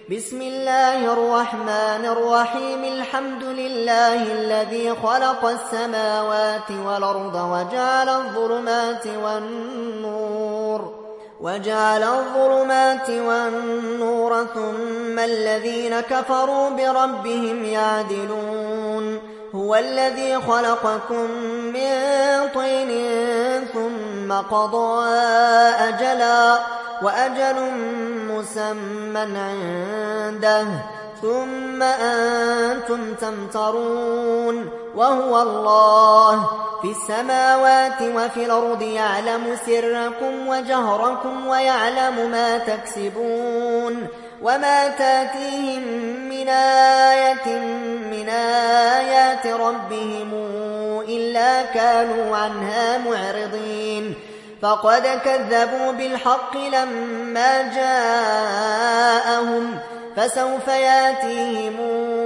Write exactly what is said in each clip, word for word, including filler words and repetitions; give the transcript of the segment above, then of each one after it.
بسم الله الرحمن الرحيم الحمد لله الذي خلق السماوات والأرض وجعل الظلمات والنور وجعل الظلمات والنور ثم الذين كفروا بربهم يعدلون هو الذي خلقكم من طين ثم قضى أجلا وأجل مسمى عنده ثم أنتم تمترون وهو الله في السماوات وفي الأرض يعلم سركم وجهركم ويعلم ما تكسبون وما تاتيهم من آية من آيات ربهم إلا كانوا عنها معرضين فقد كذبوا بالحق لما جاءهم فسوف ياتيهم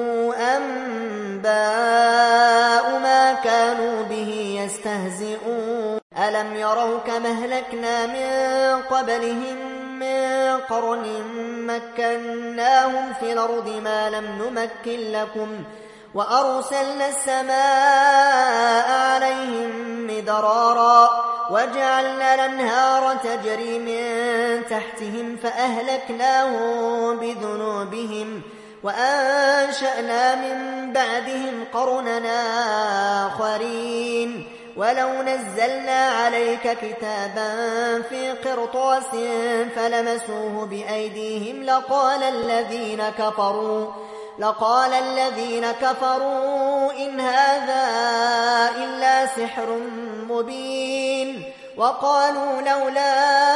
أنباء ما كانوا به يستهزئون ألم يروا كما أهلكنا من قبلهم من قرن مكناهم في الأرض ما لم نمكن لكم وأرسلنا السماء عليهم مدرارا وجعلنا الأنهار تجري من تحتهم فأهلكناهم بذنوبهم وأنشأنا من بعدهم قرننا آخرين ولو نزلنا عليك كتابا في قرطاس فلمسوه بأيديهم لقال الذين كفروا لقال الذين كفروا إن هذا إلا سحر مبين وقالوا لولا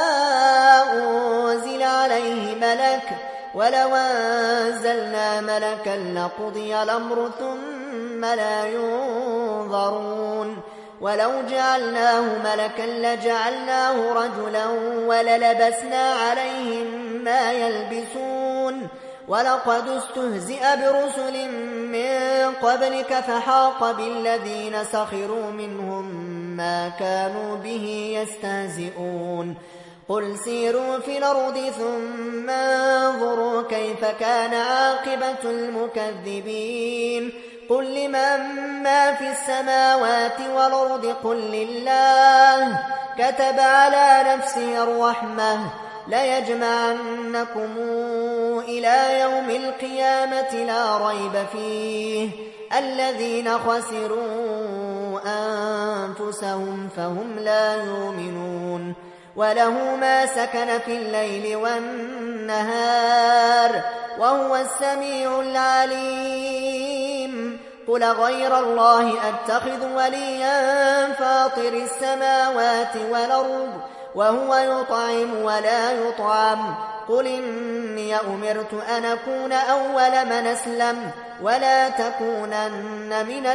أنزل عليه ملك ولو أنزلنا ملكا لقضي الأمر ثم لا ينظرون ولو جعلناه ملكا لجعلناه رجلا وللبسنا عليهم ما يلبسون ولقد استهزئ برسل من قبلك فحاق بالذين سخروا منهم ما كانوا به يستهزئون قل سيروا في الأرض ثم انظروا كيف كان عاقبة المكذبين قل لمن ما في السماوات والأرض قل لله كتب على نفسه الرحمة ليجمعنكم إلى يوم القيامة لا ريب فيه الذين خسروا أنفسهم فهم لا يؤمنون وله ما سكن في الليل والنهار وهو السميع العليم قل غير الله أتخذ وليا فاطر السماوات والأرض وهو يطعم ولا يطعم قل إني أمرت أن أكون أول من أسلم ولا تكونن من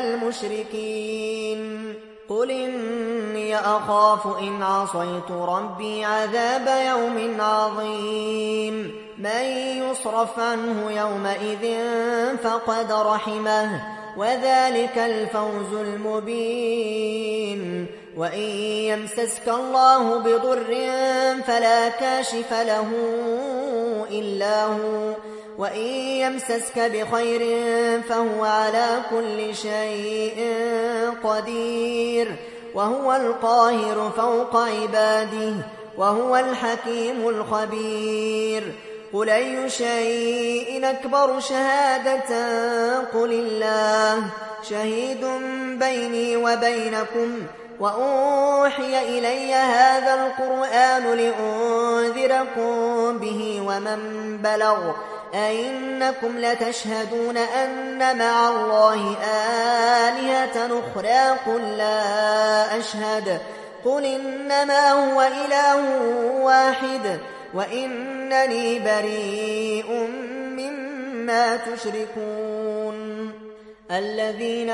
المشركين قل إني أخاف إن عصيت ربي عذاب يوم عظيم من يصرف عنه يومئذ فقد رحمه وذلك الفوز المبين وإن يمسسك الله بضر فلا كاشف له إلا هو وإن يمسسك بخير فهو على كل شيء قدير وهو القاهر فوق عباده وهو الحكيم الخبير قل أي شيء أكبر شهادة قل الله شهيد بيني وبينكم وأوحي إلي هذا القرآن لأنذركم به ومن بلغ أئنكم لتشهدون أن مع الله آلهة أخرى قل لا أشهد قل إنما هو إله واحد وإنني بريء مما تشركون الذين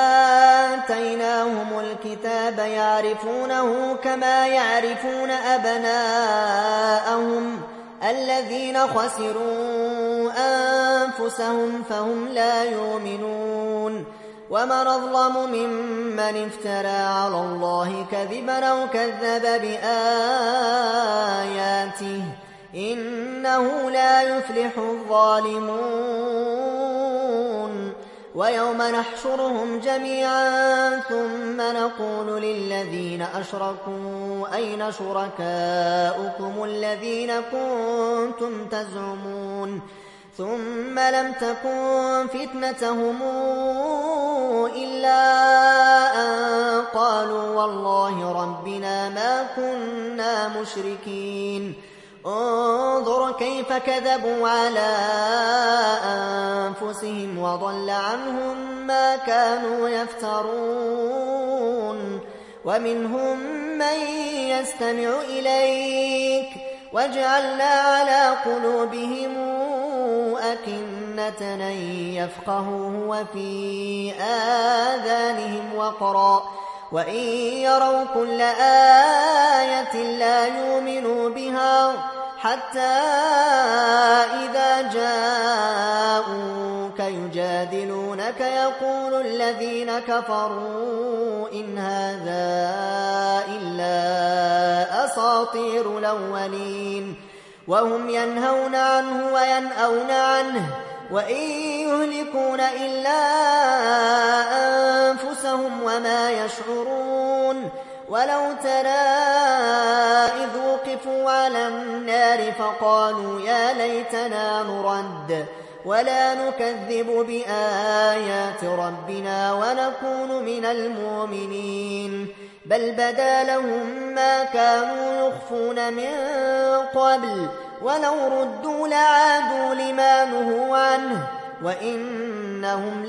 آتيناهم الكتاب يعرفونه كما يعرفون أبناءهم الذين خسروا أنفسهم فهم لا يؤمنون ومن أظلم ممن افترى على الله كذبا أو كذب بآياته إنه لا يفلح الظالمون ويوم نحشرهم جميعا ثم نقول للذين أشركوا أين شركاؤكم الذين كنتم تزعمون ثم لم تكن فتنتهم إلا أن قالوا والله ربنا ما كنا مشركين انظر كيف كذبوا على أنفسهم وضل عنهم ما كانوا يفترون ومنهم من يستمع إليك وجعلنا على قلوبهم أكنة أن يفقهوه وفي آذانهم وقرا وإن يروا كل آية لا يؤمنوا بها حتى إذا جاءوك يجادلونك يقول الذين كفروا إن هذا إلا أساطير الأولين وهم ينهون عنه وينأون عنه وإن يهلكون إلا أنفسهم وما يشعرون ولو ترى إذ وقفوا على النار فقالوا يا ليتنا نرد ولا نكذب بآيات ربنا ونكون من المؤمنين بل بدا لهم ما كانوا يخفون من قبل ولو ردوا لعادوا لما نهوا عنه وإنهم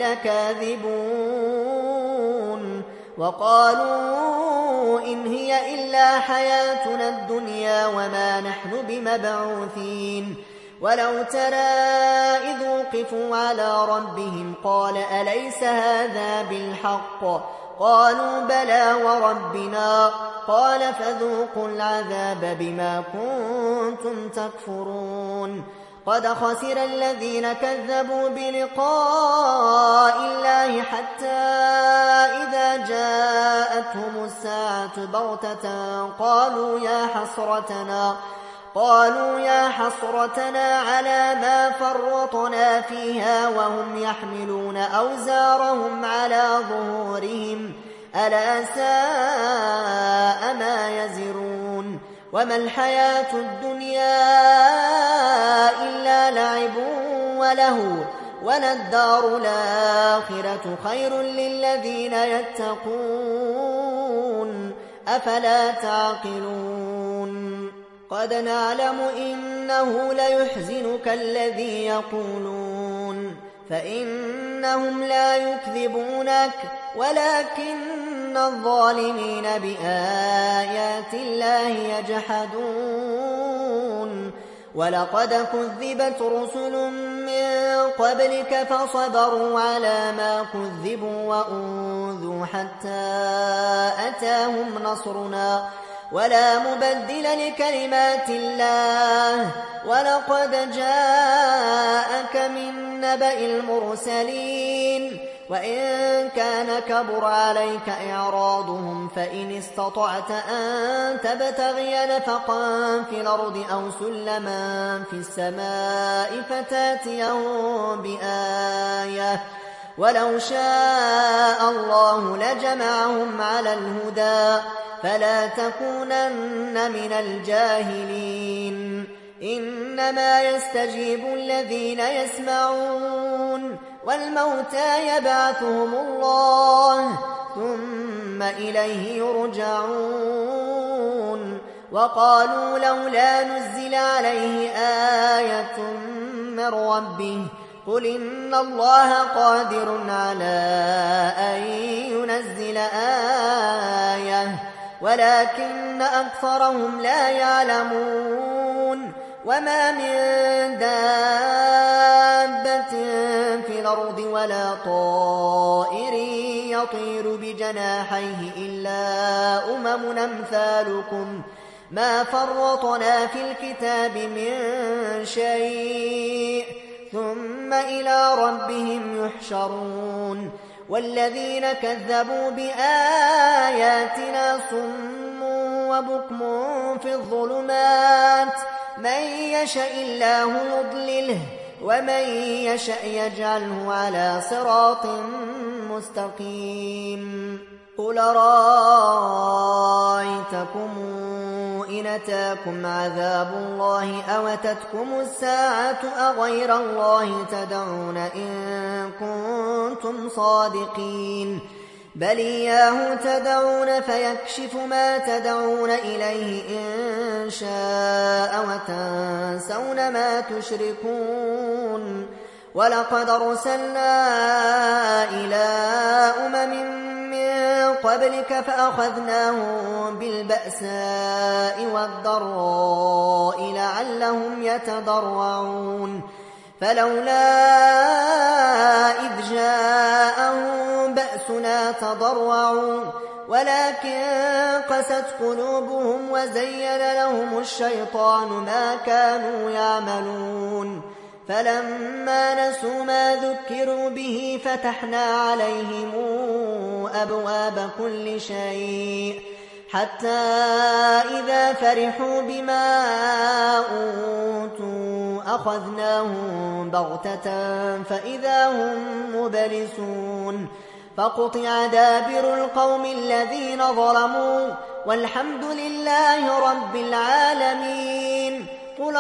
لكاذبون وقالوا إن هي إلا حياتنا الدنيا وما نحن بمبعوثين ولو ترى إذ وقفوا على ربهم قال أليس هذا بالحق قالوا بلى وربنا قال فذوقوا العذاب بما كنتم تكفرون قد خسر الذين كذبوا بلقاء الله حتى إذا جاءتهم الساعة بغتة قالوا يا حسرتنا قالوا يا حسرتنا على ما فرطنا فيها وهم يحملون أوزارهم على ظهورهم ألا ساء ما يزرون وما الحياة الدنيا إلا لعب وله وللدار الآخرة خير للذين يتقون أفلا تعقلون قد نعلم إنه ليحزنك الذي يقولون فإنهم لا يكذبونك ولكن الظالمين بآيات الله يجحدون ولقد كذبت رسل من قبلك فصبروا على ما كذبوا وأوذوا حتى أتاهم نصرنا ولا مبدل لكلمات الله ولقد جاءك من نبأ المرسلين وإن كان كبر عليك إعراضهم فإن استطعت أن تبتغي نفقا في الأرض أو سلما في السماء فتاتيهم بآية ولو شاء الله لجمعهم على الهدى فلا تكونن من الجاهلين إنما يستجيب الذين يسمعون والموتى يبعثهم الله ثم إليه يرجعون وقالوا لولا نزل عليه آية من ربه قل إن الله قادر على أن ينزل آية ولكن أكثرهم لا يعلمون وما من دابة في الأرض ولا طائر يطير بجناحيه إلا أمم أمثالكم ما فرطنا في الكتاب من شيء ثم إلى ربهم يحشرون والذين كذبوا بآياتنا صم وبكم في الظلمات من يشاء الله يضلله ومن يشاء يجعله على صراط مستقيم. قل رأيتكم إن أتاكم عذاب الله أو أتتكم الساعة أغير الله تدعون إن كنتم صادقين؟ بل إياه تدعون فيكشف ما تدعون إليه إن شاء وتنسون ما تشركون. ولقد أرسلنا إلى أمم من قبلك فأخذناهم بالبأساء والضراء لعلهم يتضرعون. فلولا إذ جاءهم بأسنا تضرعوا ولكن قست قلوبهم وزين لهم الشيطان ما كانوا يعملون. فلما نسوا ما ذكروا به فتحنا عليهم أبواب كل شيء حتى إذا فرحوا بما أوتوا أخذناهم بغتة فإذا هم مبلسون. فقطع دابر القوم الذين ظلموا والحمد لله رب العالمين. قل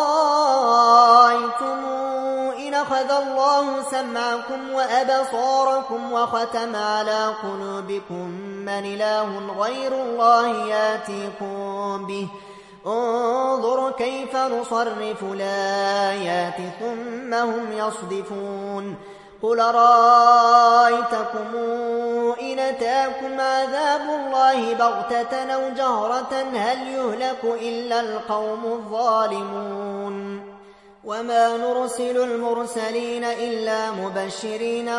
رأيتم إن أخذ الله سمعكم وأبصاركم وختم على قلوبكم من إله غير الله ياتيكم به انظر كيف نصرف الآيات ثم هم يصدفون. قل رأيتكم إن أتاكم عذاب الله بغتة أو جهرة هل يهلك إلا القوم الظالمون؟ وما نرسل المرسلين إلا مبشرين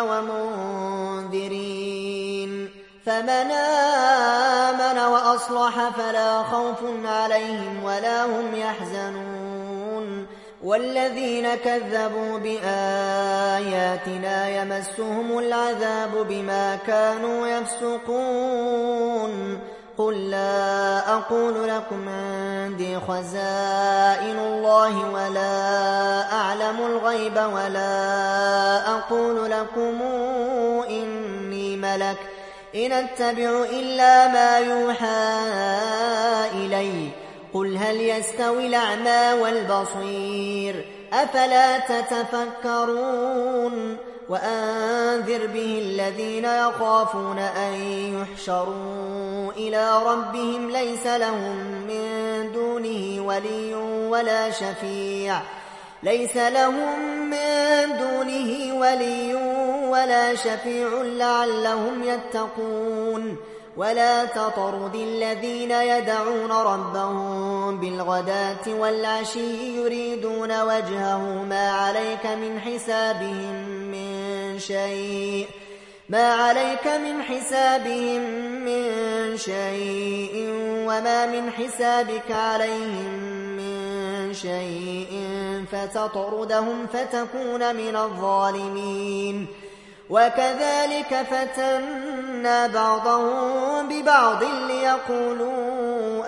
ومنذرين فمن آمن وأصلح فلا خوف عليهم ولا هم يحزنون. والذين كذبوا بآياتنا يمسهم العذاب بما كانوا يفسقون. قل لا أقول لكم عندي خزائن الله ولا أعلم الغيب ولا أقول لكم إني ملك إن أتبع إلا ما يوحى إلي. قل هل يستوي الأعمى والبصير أفلا تتفكرون. وأنذر به الذين يخافون أن يحشروا إلى ربهم ليس لهم من دونه ولي ولا شفيع ليس لهم من دونه ولي ولا شفيع لعلهم يتقون. ولا تطرد الذين يدعون ربهم بالغداة والعشي يريدون وجهه ما عليك من حسابهم من شيء ما عليك من حسابهم من شيء وما من حسابك عليهم من شيء فتطردهم فتكون من الظالمين. وكذلك فتنا بعضهم ببعض ليقولوا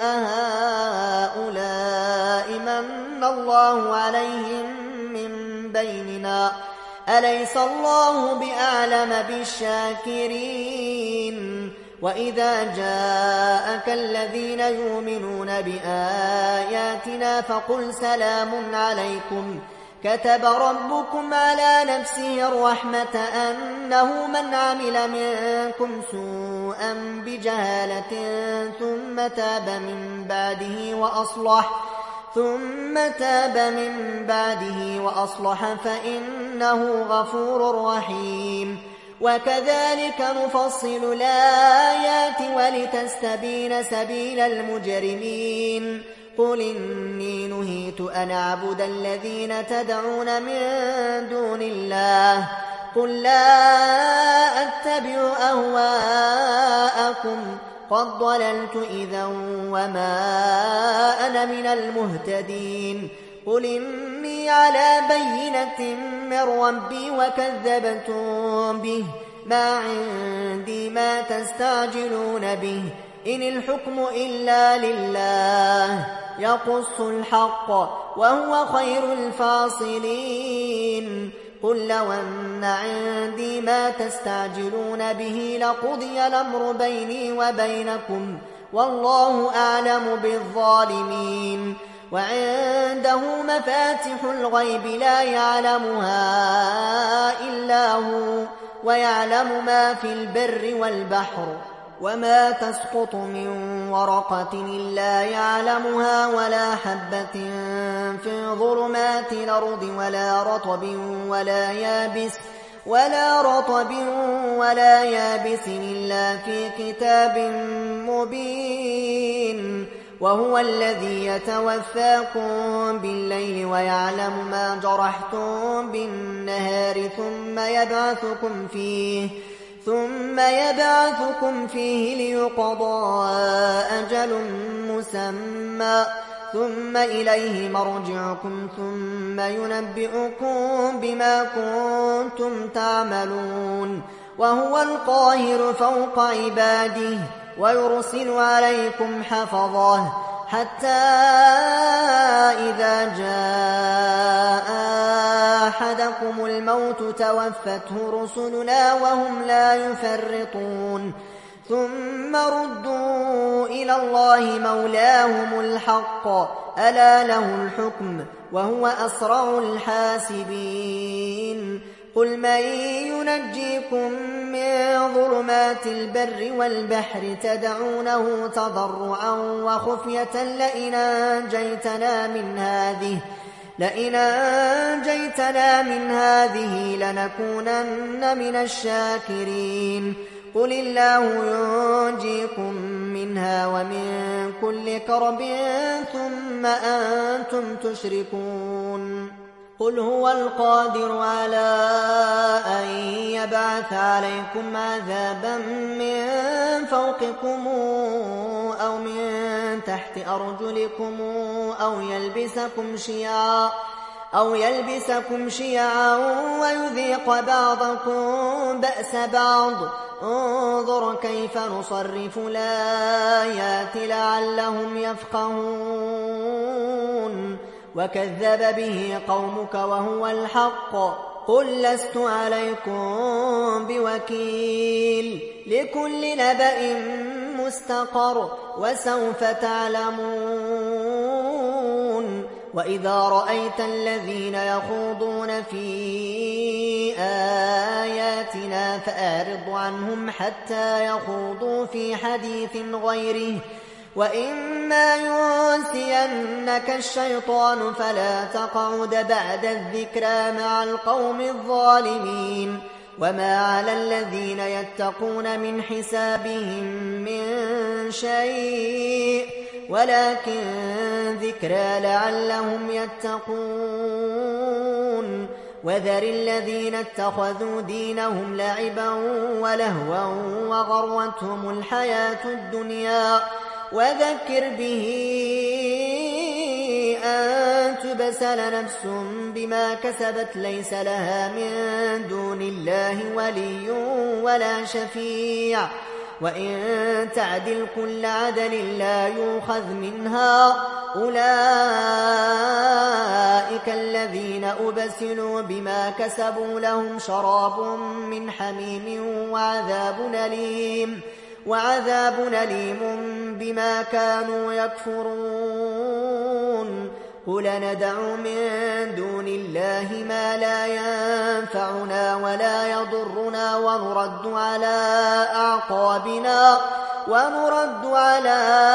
أهؤلاء من الله عليهم من بيننا أليس الله بأعلم بالشاكرين. وإذا جاءك الذين يؤمنون بآياتنا فقل سلام عليكم كتب ربكم على نفسه الرحمة أنه من عمل منكم سوءا بجهالة ثم تاب من بعده وأصلح ثم تاب من بعده وأصلح فإنه غفور رحيم. وكذلك نفصل الآيات ولتستبين سبيل المجرمين. قل إني نهيت أن أعبد الذين تدعون من دون الله قل لا أتبع أهواءكم قد ضللت إذا وما أنا من المهتدين. قل إني على بينة من ربي وكذبتم به ما عندي ما تستعجلون به إن الحكم إلا لله يقص الحق وهو خير الفاصلين قل لو أن عندي ما تستعجلون به لقضي الأمر بيني وبينكم والله أعلم بالظالمين وعنده مفاتح الغيب لا يعلمها إلا هو ويعلم ما في البر والبحر وما تسقط من ورقة إلا يعلمها ولا حبة في ظلمات الأرض ولا رطب ولا يابس ولا رطب ولا يابس إلا في كتاب مبين وهو الذي يتوفاكم بالليل ويعلم ما جرحتم بالنهار ثم يبعثكم فيه ثم يبعثكم فيه ليقضى أجل مسمى ثم إليه مرجعكم ثم ينبئكم بما كنتم تعملون وهو القاهر فوق عباده ويرسل عليكم حفظه حتى إذا جاء أحدكم الموت توفته رسلنا وهم لا يفرطون ثم ردوا إلى الله مولاهم الحق ألا له الحكم وهو أسرع الحاسبين قل من ينجيكم من ظلمات البر والبحر تدعونه تضرعا وخفية لئن أنجيتنا من هذه لئن أنجيتنا من هذه لنكونن من الشاكرين قل الله ينجيكم منها ومن كل كرب ثم أنتم تشركون قل هو القادر على أن يبعث عليكم عذابا من فوقكم أو من تحت أرجلكم أو يلبسكم شيعا أو يلبسكم شيعا ويذيق بعضكم بأس بعض انظر كيف نصرف الآيات لعلهم يفقهون وكذب به قومك وهو الحق قل لست عليكم بوكيل لكل نبأ مستقر وسوف تعلمون وإذا رأيت الذين يخوضون في آياتنا فأعرض عنهم حتى يخوضوا في حديث غيره وإما ينسينك الشيطان فلا تقعد بعد الذكرى مع القوم الظالمين وما على الذين يتقون من حسابهم من شيء ولكن ذكرى لعلهم يتقون وذر الذين اتخذوا دينهم لعبا ولهوا وغرتهم الحياة الدنيا وذكر به أن تبسل نفس بما كسبت ليس لها من دون الله ولي ولا شفيع وإن تعدل كل عدل لا يؤخذ منها أولئك الذين أبسلوا بما كسبوا لهم شراب من حميم وعذاب أليم وعذاب أليم بما كانوا يكفرون قل ندع من دون الله ما لا ينفعنا ولا يضرنا ونرد على أعقابنا ونرد على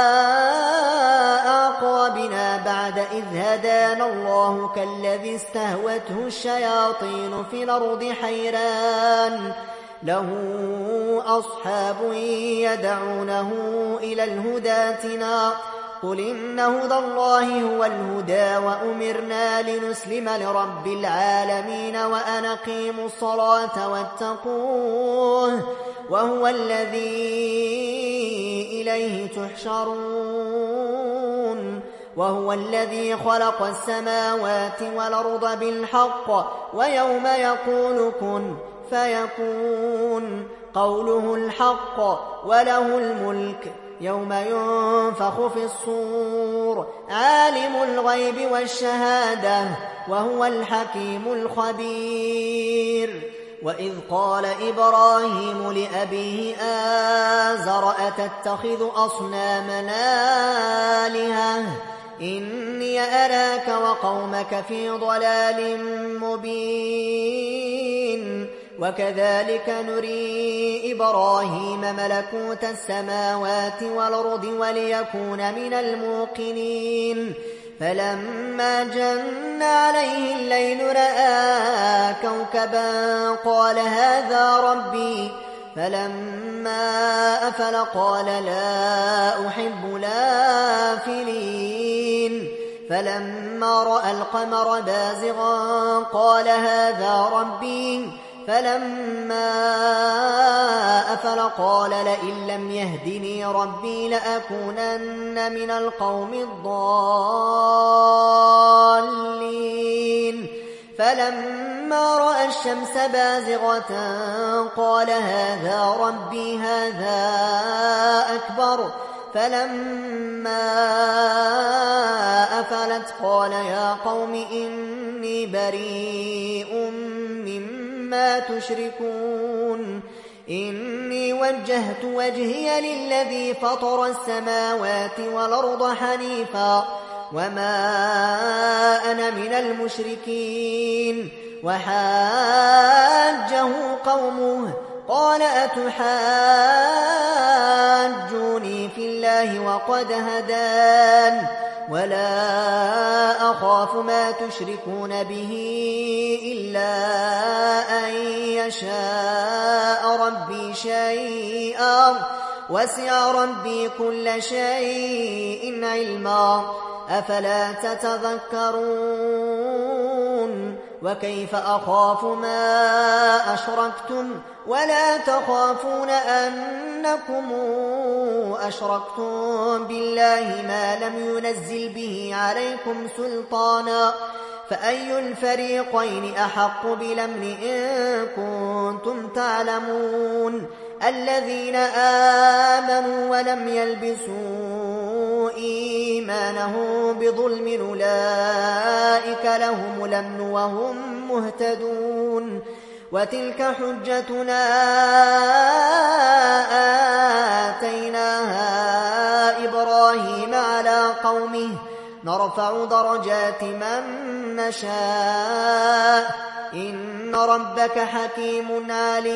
أعقابنا بعد إذ هدانا الله كالذي استهوته الشياطين في الأرض حيران له أصحاب يدعونه إلى الهدى ائتنا قل إن هدى الله هو الهدى وأمرنا لنسلم لرب العالمين وأن أقيموا الصلاة واتقوه وهو الذي إليه تحشرون وهو الذي خلق السماوات والأرض بالحق ويوم يقول كن فيكون قوله الحق وله الملك يوم ينفخ في الصور عالم الغيب والشهادة وهو الحكيم الخبير. وإذ قال إبراهيم لأبيه آزر أتتخذ أصنامنا آلهة إني أراك وقومك في ضلال مبين. وكذلك نري إبراهيم ملكوت السماوات والأرض وليكون من الموقنين. فلما جن عليه الليل رأى كوكبا قال هذا ربي فلما أفل قال لا أحب الآفلين. فلما رأى القمر بازغا قال هذا ربي فلما أفل قال لئن لم يهدني ربي لأكونن من القوم الضالين. فلما رأى الشمس بازغة قال هذا ربي هذا أكبر. فلما أفلت قال يا قوم إني بريء مما تشركون إني وجهت وجهي للذي فطر السماوات والأرض حنيفا وما أنا من المشركين. وحاجه قومه قال أتحاجوني في الله وقد هدان ولا أخاف ما تشركون به إلا أن يشاء ربي شيئا وسع ربي كل شيء علما أفلا تتذكرون. وكيف أخاف ما أشركتم ولا تخافون أنكم أشركتم بالله ما لم ينزل به عليكم سلطانا فأي الفريقين أحق بالأمن إن كنتم تعلمون. الذين آمنوا ولم يلبسوا إيمانهم بظلم أولئك لهم الأمن وهم مهتدون. وتلك حجتنا آتيناها إبراهيم على قومه نرفع درجات من نشاء إن ربك حكيم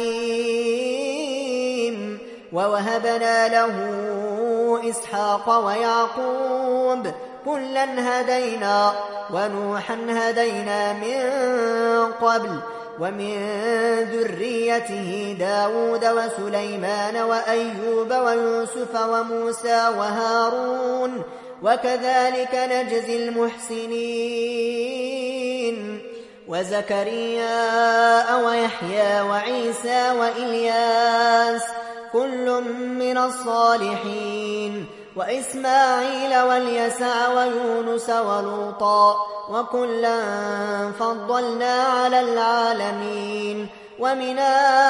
عليم. ووهبنا له إسحاق ويعقوب كلا هدينا ونوحا هدينا من قبل ومن ذريته داود وسليمان وأيوب ويوسف وموسى وهارون وكذلك نجزي المحسنين. وزكريا ويحيى وعيسى وإلياس كل من الصالحين وإسماعيل واليسع ويونس ولوطا وكلا فضلنا على العالمين. ومن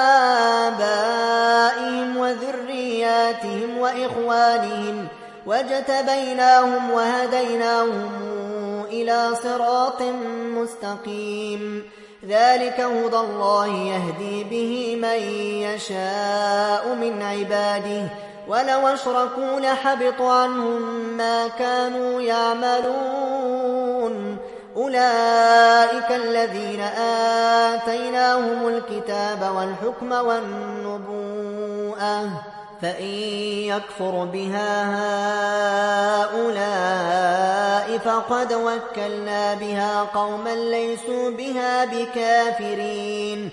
آبائهم وذرياتهم وإخوانهم واجتبيناهم وهديناهم إلى صراط مستقيم. ذلك هدى الله يهدي به من يشاء من عباده ولو أشركوا لحبط عنهم ما كانوا يعملون. أولئك الذين آتيناهم الكتاب والحكم والنبوءة فإن يكفر بها هؤلاء فقد وكلنا بها قوما ليسوا بها بكافرين.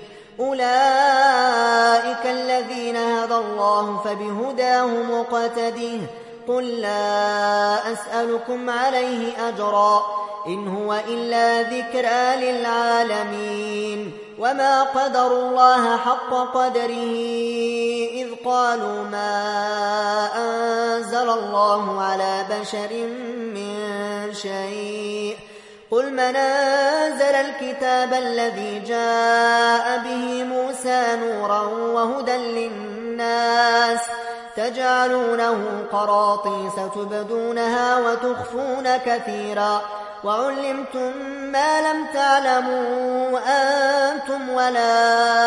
أولئك الذين هدى الله فبهداه مقتده قل لا أسألكم عليه أجرا إن هو إلا ذكرى للعالمين. وما قدروا الله حق قدره إذ قالوا ما أنزل الله على بشر من شيء قل من أنزل الكتاب الذي جاء به موسى نورا وهدى للناس تجعلونه قراطيس تبدونها وتخفون كثيرا وعلمتم ما لم تعلموا أنتم ولا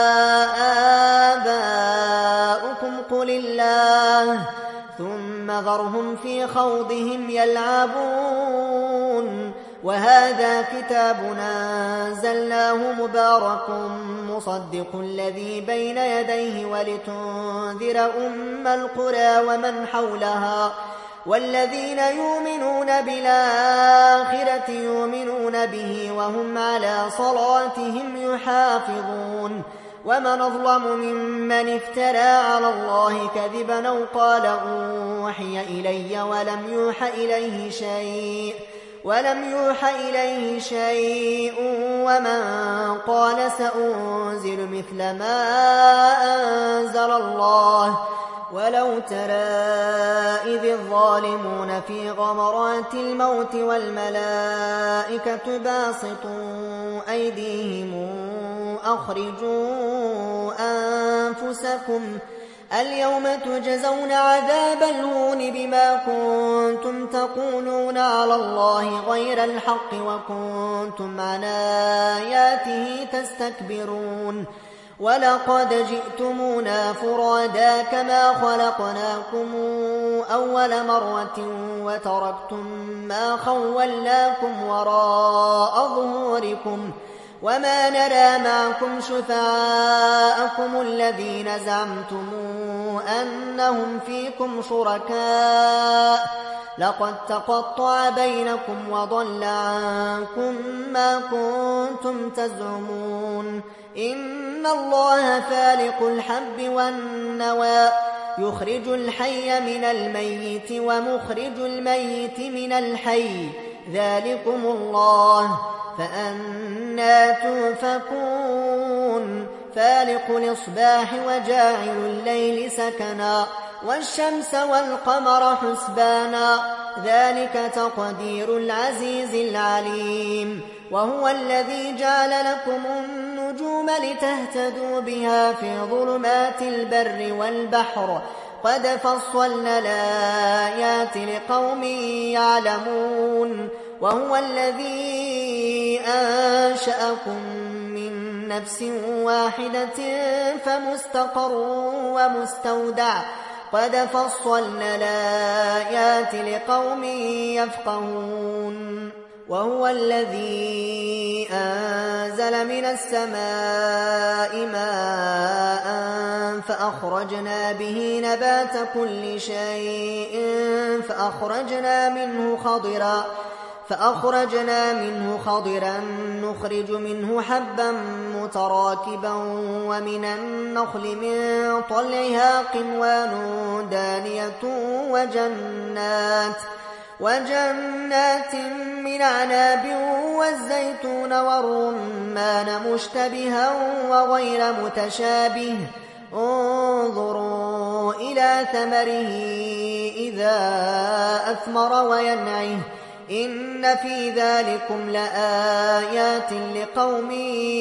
آباؤكم قل الله ثم ذرهم في خوضهم يلعبون وهذا كتاب أنزلناه مبارك مصدق الذي بين يديه ولتنذر أم القرى ومن حولها والذين يؤمنون بالآخرة يؤمنون به وهم على صلاتهم يحافظون ومن أظلم ممن افترى على الله كذبا أو قال أوحي إلي ولم يوح إليه شيء ولم يوح إليه شيء ومن قال سأنزل مثل ما أنزل الله ولو ترى إذ الظالمون في غمرات الموت والملائكة باسطوا أيديهم أخرجوا أنفسكم اليوم تجزون عذاب الهون بما كنتم تقولون على الله غير الحق وكنتم عن آياته تستكبرون ولقد جئتمونا فرادا كما خلقناكم أول مرة وتركتم ما خولناكم وراء ظهوركم وما نرى معكم شفعاءكم الذين زعمتم أنهم فيكم شركاء لقد تقطع بينكم وضل عنكم ما كنتم تزعمون إن الله فالق الحب والنوى يخرج الحي من الميت ومخرج الميت من الحي ذلكم الله فأنى توفكون فالق الإصباح وجاعل الليل سكنا والشمس والقمر حسبانا ذلك تقدير العزيز العليم وهو الذي جعل لكم النجوم لتهتدوا بها في ظلمات البر والبحر قد فصلنا الآيات لقوم يعلمون وهو الذي أنشأكم من نفس واحدة فمستقر ومستودع قد فصلنا الآيات لقوم يفقهون وهو الذي أنزل من السماء ماء فأخرجنا به نبات كل شيء فأخرجنا منه خضرا فأخرجنا منه خضرا نخرج منه حبا متراكبا ومن النخل من طلعها قنوان دانية وجنات وجنات من عناب والزيتون والرمان مشتبها وغير متشابه انظروا إلى ثمره إذا أثمر وينعه إن في ذلكم لآيات لقوم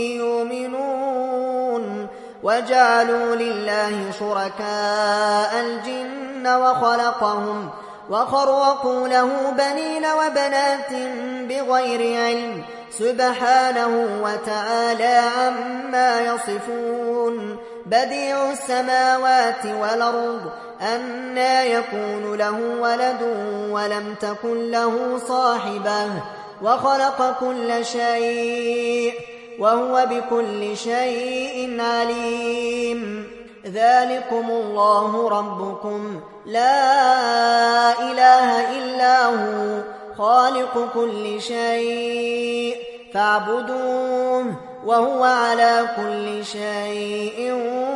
يؤمنون وجعلوا لله شركاء الجن وخلقهم وخرقوا له بنين وبنات بغير علم سبحانه وتعالى عما يصفون بديع السماوات والأرض أنى يكون له ولد ولم تكن له صاحبة وخلق كل شيء وهو بكل شيء عليم ذلكم الله ربكم لا إله إلا هو خالق كل شيء فاعبدوه وهو على كل شيء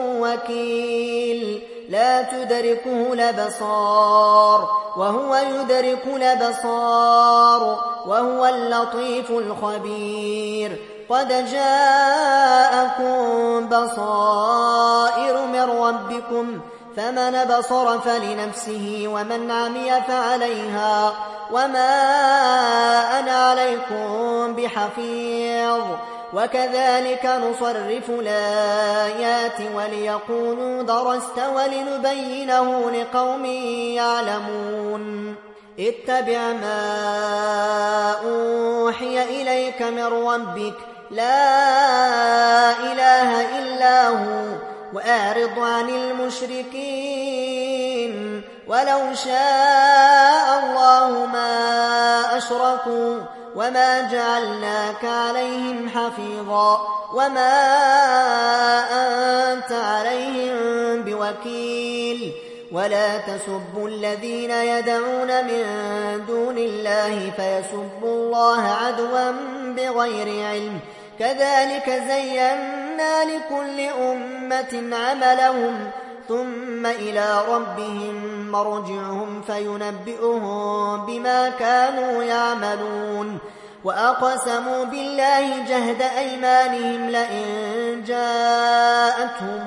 وكيل لا تدركه الأبصار وهو يدرك الأبصار وهو اللطيف الخبير قد جاءكم بصائر من ربكم فمن بصر فلنفسه ومن عمي فعليها وما أنا عليكم بحفيظ وكذلك نصرف الآيات وليقولوا درست ولنبينه لقوم يعلمون اتبع ما أوحي إليك من ربك لا إله إلا هو وأعرض عن المشركين ولو شاء الله ما أشركوا وما جعلناك عليهم حفيظا وما أنت عليهم بوكيل ولا تسبوا الذين يدعون من دون الله فيسبوا الله عدوا بغير علم كذلك زينا لكل أمة عملهم ثم إلى ربهم مرجعهم فينبئهم بما كانوا يعملون وأقسموا بالله جهد أيمانهم لئن جاءتهم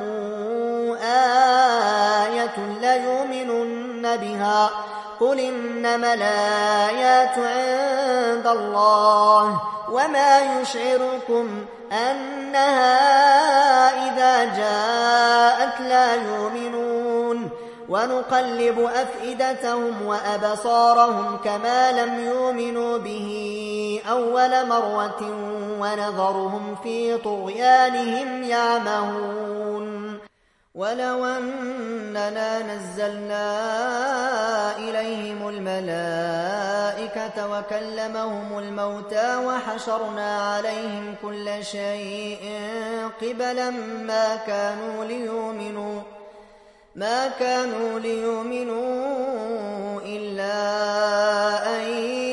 آية ليؤمنن بها قل إنما الآيات عند الله وما يشعركم أنها إذا جاءت لا يؤمنون ونقلب أفئدتهم وأبصارهم كما لم يؤمنوا به أول مرة ونذرهم في طغيانهم يعمهون ولو أننا نزلنا إليهم الملائكة وكلمهم الموتى وحشرنا عليهم كل شيء قبلا ما كانوا ليؤمنوا ما كانوا ليؤمنوا إلا أن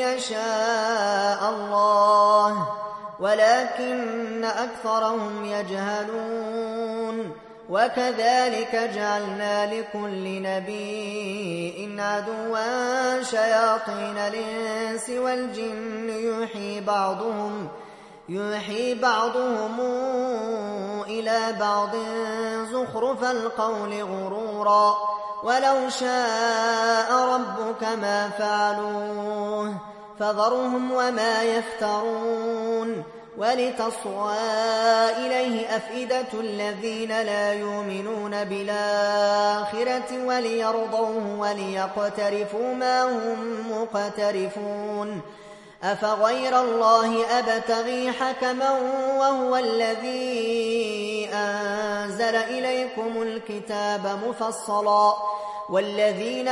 يشاء الله ولكن أكثرهم يجهلون وكذلك جعلنا لكل نبي عدوا شياطين الإنس والجن يوحي بعضهم يوحي بعضهم إلى بعض زخرف القول غرورا ولو شاء ربك ما فعلوه فذرهم وما يفترون ولتصغى إليه أفئدة الذين لا يؤمنون بالآخرة وليرضوه وليقترفوا ما هم مقترفون أفغير الله أبتغي حكما وهو الذي أنزل إليكم الكتاب مفصلا والذين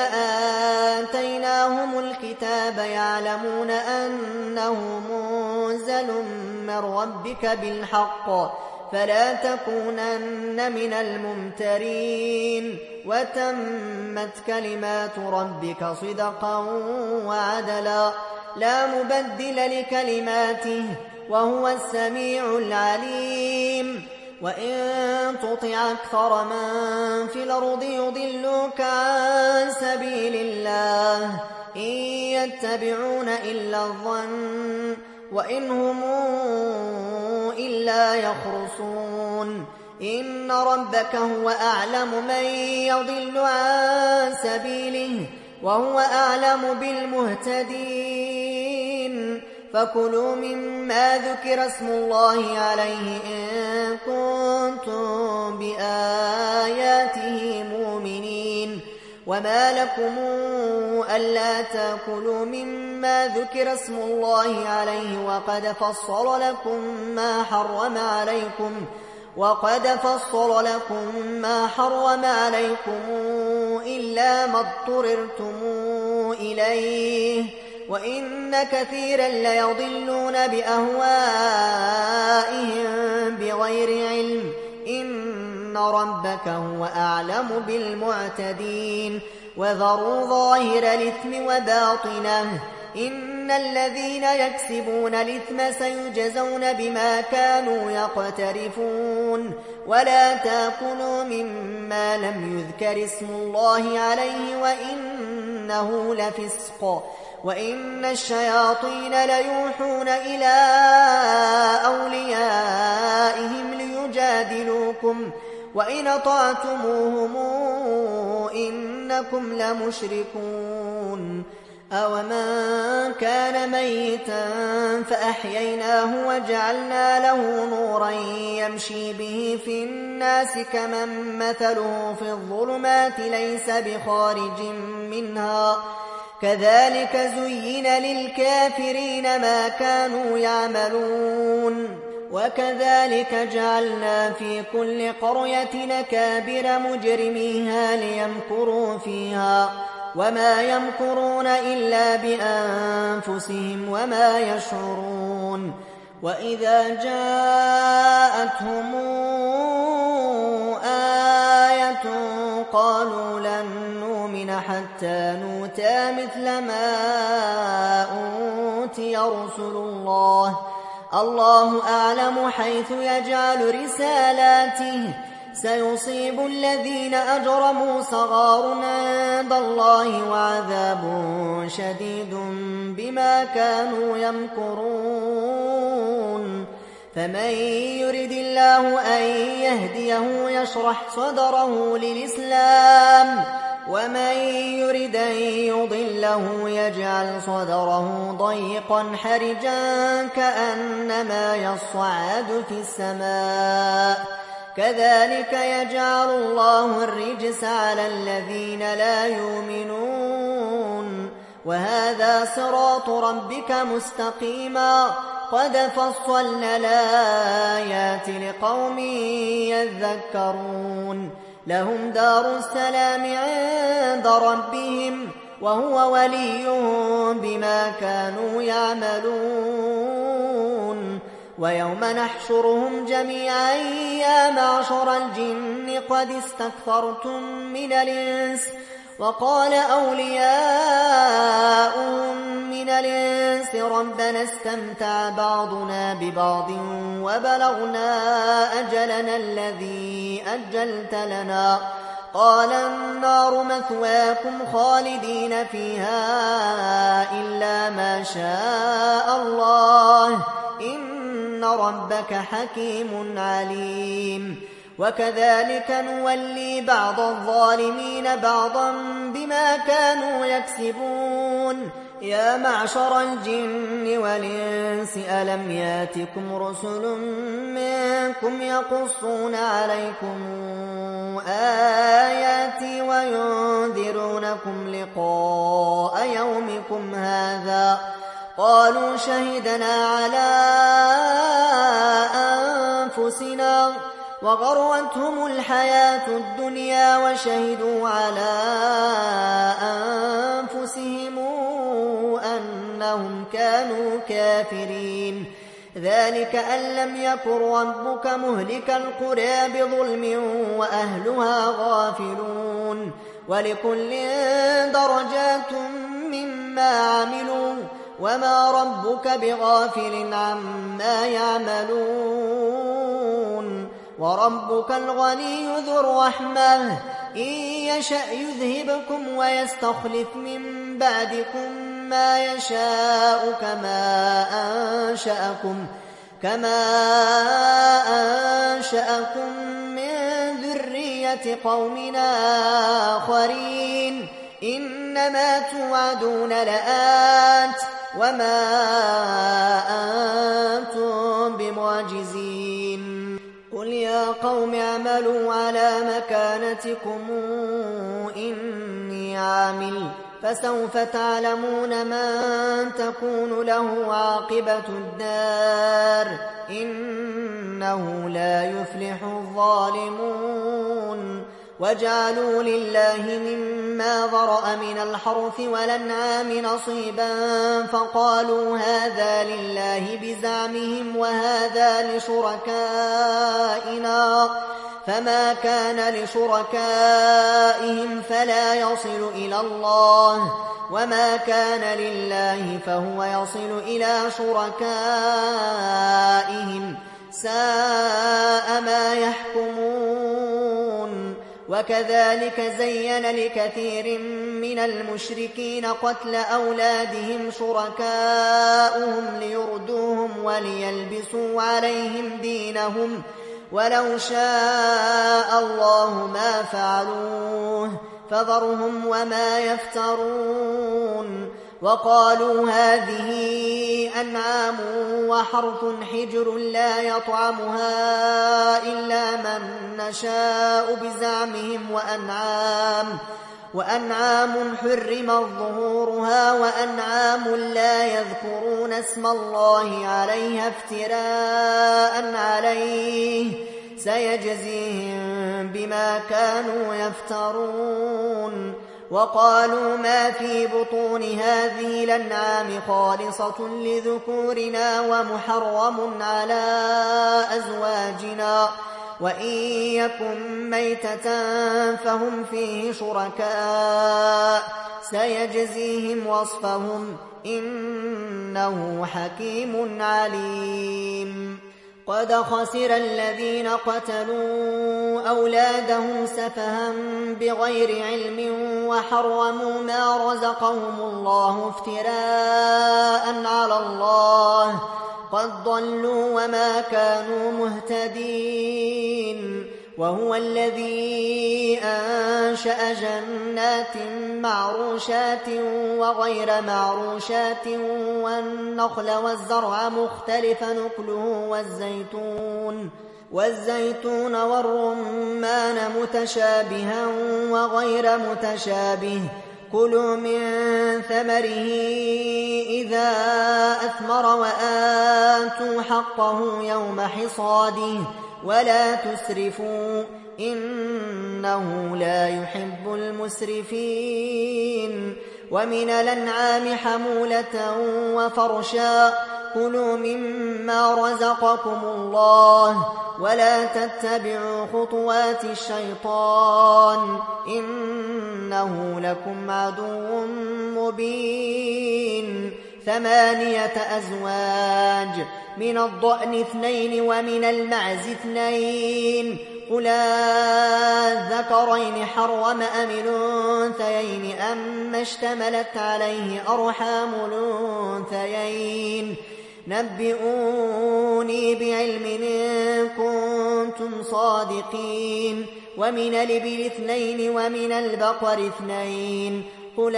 آتيناهم الكتاب يعلمون أنه منزل من ربك بالحق فلا تكونن من الممترين وتمت كلمات ربك صدقا وعدلا لا مبدل لكلماته وهو السميع العليم وإن تطع أكثر من في الأرض يضلوك عن سبيل الله إن يتبعون إلا الظن وإن هم إلا يخرصون إن ربك هو أعلم من يضل عن سبيله وهو أعلم بالمهتدين فكلوا مما ذكر اسم الله عليه إن كنتم بآياته مؤمنين وما لكم ألا تأكلوا مما ذكر اسم الله عليه وقد فصل لكم ما حرم عليكم وقد فصل لكم ما حرم عليكم إلا ما اضطررتم إليه وإن كثيرا ليضلون بأهوائهم بغير علم إن ربك هو أعلم بالمعتدين وذروا ظاهر الإثم وباطنه إن الذين يكسبون الإثم سيجزون بما كانوا يقترفون ولا تأكلوا مما لم يذكر اسم الله عليه وإنه لفسق وإن الشياطين ليوحون إلى أوليائهم ليجادلوكم وإن أطعتموهم إنكم لمشركون أَوَمَنْ كَانَ مَيِّتًا فَأَحْيَيْنَاهُ وَجَعَلْنَا لَهُ نُورًا يَمْشِي بِهِ فِي النَّاسِ كَمَنْ مَثَلُهُ فِي الظُّلُمَاتِ لَيْسَ بِخَارِجٍ مِنْهَا كَذَلِكَ زُيِّنَ لِلْكَافِرِينَ مَا كَانُوا يَعْمَلُونَ وَكَذَلِكَ جَعَلْنَا فِي كُلِّ قَرْيَةٍ أَكَابِرَ مُجْرِمِيهَا لِيَمْكُرُوا فِيهَا وَمَا يَمْكُرُونَ إِلَّا بِأَنفُسِهِمْ وَمَا يَشْعُرُونَ وَإِذَا جَاءَتْهُمْ آيَةٌ قَالُوا لَن نُّؤْمِنَ حَتَّى نُؤْتَىٰ مِثْلَ مَا أُوتِيَ رُسُلُ اللَّهِ اللَّهُ أَعْلَمُ حَيْثُ يَجْعَلُ رِسَالَاتِهِ سيصيب الذين أجرموا صغار عند الله وعذاب شديد بما كانوا يمكرون فمن يرد الله أن يهديه يشرح صدره للإسلام ومن يرد أن يضله يجعل صدره ضيقا حرجا كأنما يصعد في السماء كذلك يجعل الله الرجس على الذين لا يؤمنون وهذا صراط ربك مستقيما قد فصلنا الآيات لقوم يذكرون لهم دار السلام عند ربهم وهو وليهم بما كانوا يعملون ويوم نحشرهم جميعا يا معشر الجن قد استكثرتم من الإنس وقال أولياؤهم من الإنس ربنا استمتع بعضنا ببعض وبلغنا أجلنا الذي أجلت لنا قال النار مثواكم خالدين فيها إلا ما شاء الله إن ربك حكيم عليم وكذلك نولي بعض الظالمين بعضا بما كانوا يكسبون يا معشر الجن والإنس ألم ياتكم رسل منكم يقصون عليكم آياتي وينذرونكم لقاء يومكم هذا قالوا شهدنا على أنفسنا وغرتهم الحياة الدنيا وشهدوا على أنفسهم أنهم كانوا كافرين ذلك أن لم يكن ربك مهلك القرى بظلم وأهلها غافلون ولكل درجات مما عملوا وما ربك بغافل عما يعملون وربك الغني ذو الرحمة إن يشأ يذهبكم ويستخلف من بعدكم ما يشاء كما أنشأكم كما أنشأكم من ذرية قوم آخرين إنما توعدون لآت وما أنتم بمعجزين قل يا قوم اعملوا على مكانتكم إني عامل فسوف تعلمون من تكون له عاقبة الدار إنه لا يفلح الظالمون وجعلوا لله مما ذرأ من الحرث والأنعام نصيبا فقالوا هذا لله بزعمهم وهذا لشركائنا فما كان لشركائهم فلا يصل إلى الله وما كان لله فهو يصل إلى شركائهم ساء ما يحكمون وكذلك زين لكثير من المشركين قتل أولادهم شركاؤهم ليردوهم وليلبسوا عليهم دينهم ولو شاء الله ما فعلوه فذرهم وما يفترون وقالوا هذه أنعام وحرث حجر لا يطعمها إلا من نشاء بزعمهم وأنعام وأنعام حرمت ظهورها وأنعام لا يذكرون اسم الله عليها افتراء عليه سيجزيهم بما كانوا يفترون. وقالوا ما في بطون هذه الأنعام خالصة لذكورنا ومحرم على أزواجنا وإن يكن ميتة فهم فيه شركاء سيجزيهم وصفهم إنه حكيم عليم. قد خسر الذين قتلوا أولادهم سفها بغير علم وحرموا ما رزقهم الله افتراء على الله قد ضلوا وما كانوا مهتدين. وهو الذي أنشأ جنات معروشات وغير معروشات والنخل والزرع مختلفا نكله والزيتون والزيتون والرمان متشابها وغير متشابه كلوا من ثمره إذا أثمر وآتوا حقه يوم حصاده ولا تسرفوا إنه لا يحب المسرفين. ومن الأنعام حمولة وفرشا كلوا مما رزقكم الله ولا تتبعوا خطوات الشيطان إنه لكم عدو مبين. ثمانية أزواج من الضأن اثنين ومن المعز اثنين قل الذكرين حرم أم الأنثيين أما اشتملت عليه أرحام الأنثيين نبئوني بعلم إن كنتم صادقين. ومن الإبل اثنين ومن البقر اثنين قل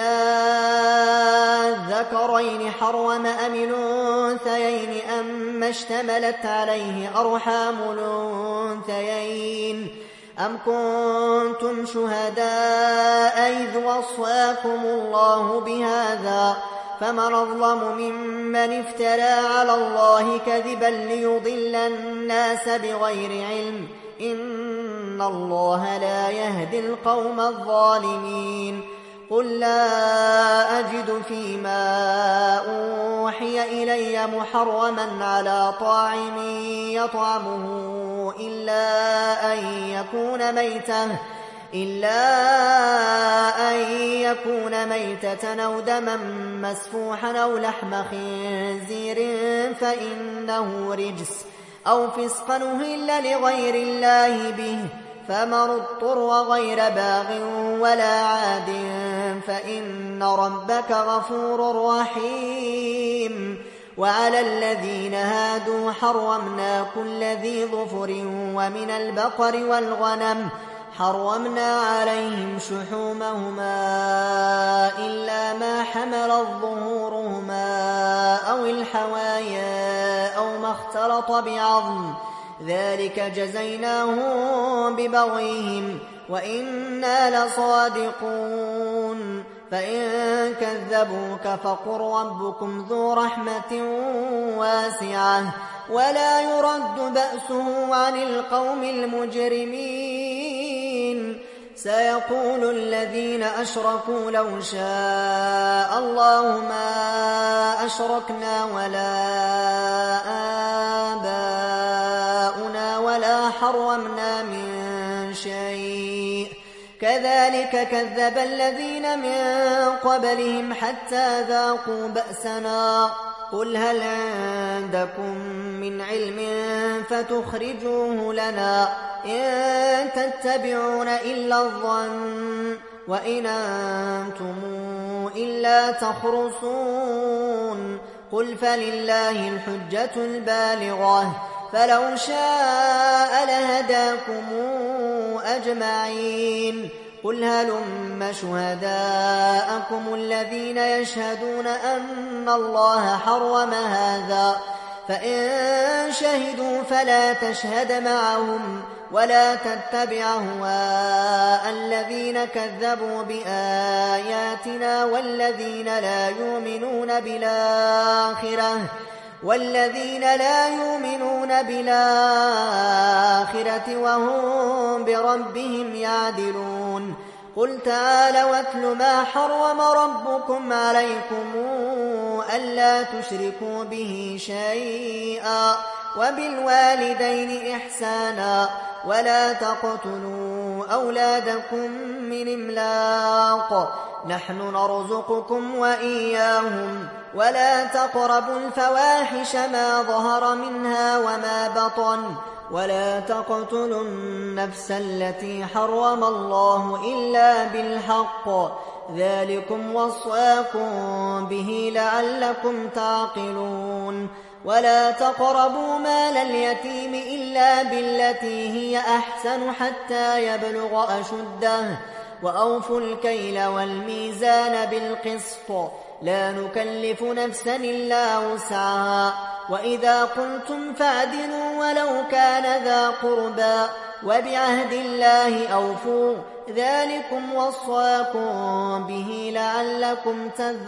الذكرين حرم أم الأنثيين أما اشتملت عليه أرحام الأنثيين أم كنتم شهداء إذ وصاكم الله بهذا فمن أظلم ممن افترى على الله كذبا ليضل الناس بغير علم إن الله لا يهدي القوم الظالمين. قل لا أجد فيما أوحي إلي محرما على طاعم يطعمه إلا أن يكون ميتة إلا أن يكون ميتة أو دما مسفوحا أو لحم خنزير فإنه رجس أو فسقا أهل لغير الله به فمن اضطر غير باغ ولا عاد فإن ربك غفور رحيم. وعلى الذين هادوا حرمنا كل ذي ظفر ومن البقر والغنم حرمنا عليهم شحومهما إلا ما حملت ظهورهما أو الحوايا أو ما اختلط بعظم ذلك جزيناهم ببغيهم وإنا لصادقون. فإن كذبوك فقل ربكم ذو رحمة واسعة ولا يرد بأسه عن القوم المجرمين. سيقول الذين أشركوا لو شاء الله ما أشركنا ولا آباؤنا ولا حرمنا من شيء كذلك كذب الذين من قبلهم حتى ذاقوا بأسنا. قل هل عندكم من علم فتخرجوه لنا إن تتبعون إلا الظن وإن أنتم إلا تخرصون. قل فلله الحجة البالغة فلو شاء لهداكم أجمعين. قل هلم شهداءكم الذين يشهدون أن الله حرم هذا فإن شهدوا فلا تشهد معهم ولا تتبع أهواء الذين كذبوا بآياتنا والذين لا يؤمنون بالآخرة والذين لا يؤمنون بالآخرة وهم بربهم يعدلون قل تعالوا واتل ما حرم ربكم عليكم ألا تشركوا به شيئا وبالوالدين إحسانا ولا تقتلوا أولادكم من إملاق نحن نرزقكم وإياهم ولا تقربوا الفواحش ما ظهر منها وما بطن ولا تقتلوا النفس التي حرم الله إلا بالحق ذلكم وصاكم به لعلكم تعقلون ولا تقربوا مال اليتيم إلا بالتي هي أحسن حتى يبلغ أشده وأوفوا الكيل والميزان بالقسط لا نكلف نفسا إلا وسعها وإذا قلتم فاعدلوا ولو كان ذا قربى وبعهد الله أوفوا ذلكم وصاكم به لعلكم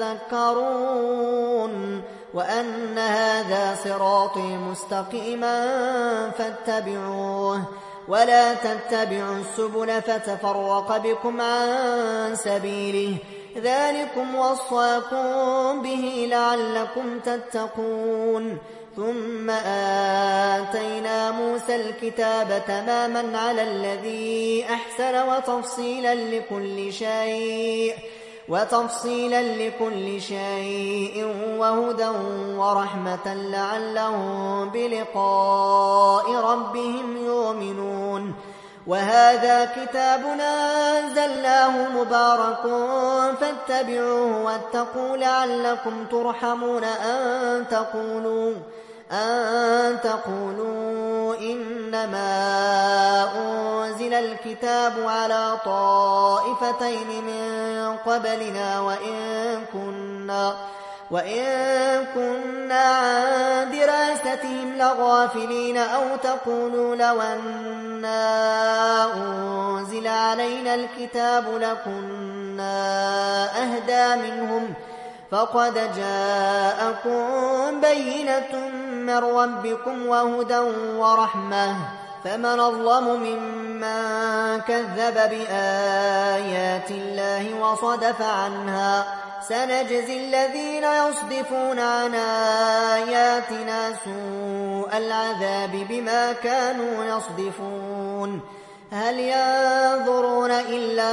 تذكرون وأن هذا صراطي مستقيما فاتبعوه ولا تتبعوا السبل فتفرق بكم عن سبيله ذلكم وصاكم به لعلكم تتقون ثم آتينا موسى الكتاب تماما على الذي أحسن وتفصيلا لكل شيء وتفصيلا لكل شيء وهدى ورحمة لعلهم بلقاء ربهم يؤمنون وهذا كتاب أنزلناه مبارك فاتبعوه واتقوا لعلكم ترحمون أن تقولوا أن تقولوا إنما أنزل الكتاب على طائفتين من قبلنا وإن كنا وإن كنا عن دراستهم لغافلين أو تقولوا لو أنا أنزل علينا الكتاب لكنا أهدى منهم فقد جاءكم بينة من ربكم وهدى ورحمة فمن أظلم ممن كذب بآيات الله وصدف عنها سنجزي الذين يصدفون عن آياتنا سوء العذاب بما كانوا يصدفون هل ينظرون إلا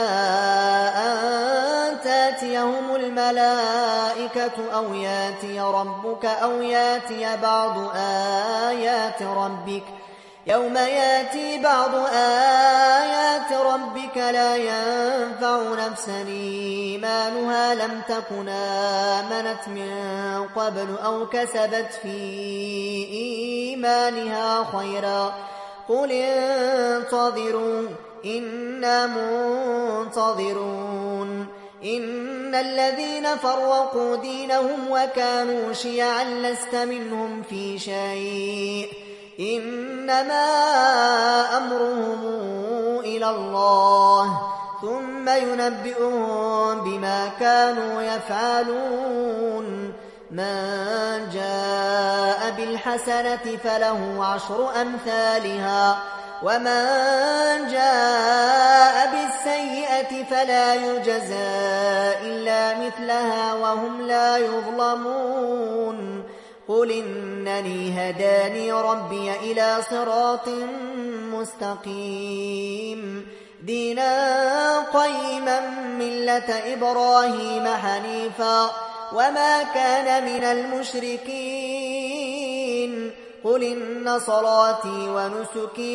أن تأتيهم الملائكة أو يأتي ربك أو يأتي بعض آيات ربك يوم يأتي بعض آيات ربك لا ينفع نفسا إيمانها لم تكن آمنت من قبل أو كسبت في إيمانها خيرا قل انتظروا إنا منتظرون إن الذين فرقوا دينهم وكانوا شيعا لست منهم في شيء إنما أمرهم إلى الله ثم ينبئهم بما كانوا يفعلون من جاء بالحسنة فله عشر أمثالها ومن جاء بالسيئة فلا يجزى إلا مثلها وهم لا يظلمون قل إنني هداني ربي إلى صراط مستقيم دينا قيما ملة إبراهيم حنيفا وما كان من المشركين قل إن صلاتي ونسكي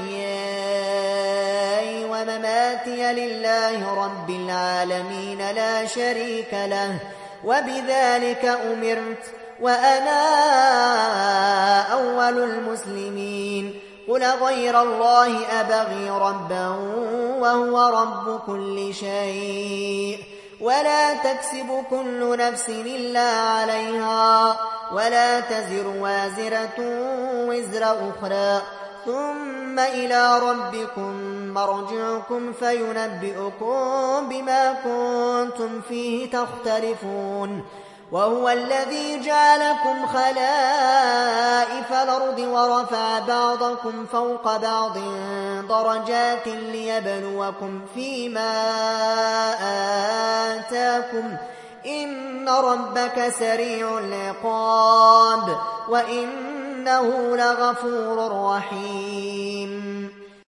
ومحياي ومماتي لله رب العالمين لا شريك له وبذلك أمرت وأنا أول المسلمين قل غير الله أبغي ربا وهو رب كل شيء ولا تكسب كل نفس إلا عليها ولا تزر وازرة وزر أخرى ثم إلى ربكم مرجعكم فينبئكم بما كنتم فيه تختلفون وهو الذي جعلكم خلائف الأرض ورفع بعضكم فوق بعض درجات ليبلوكم فيما آتاكم إن ربك سريع العقاب وإنه لغفور رحيم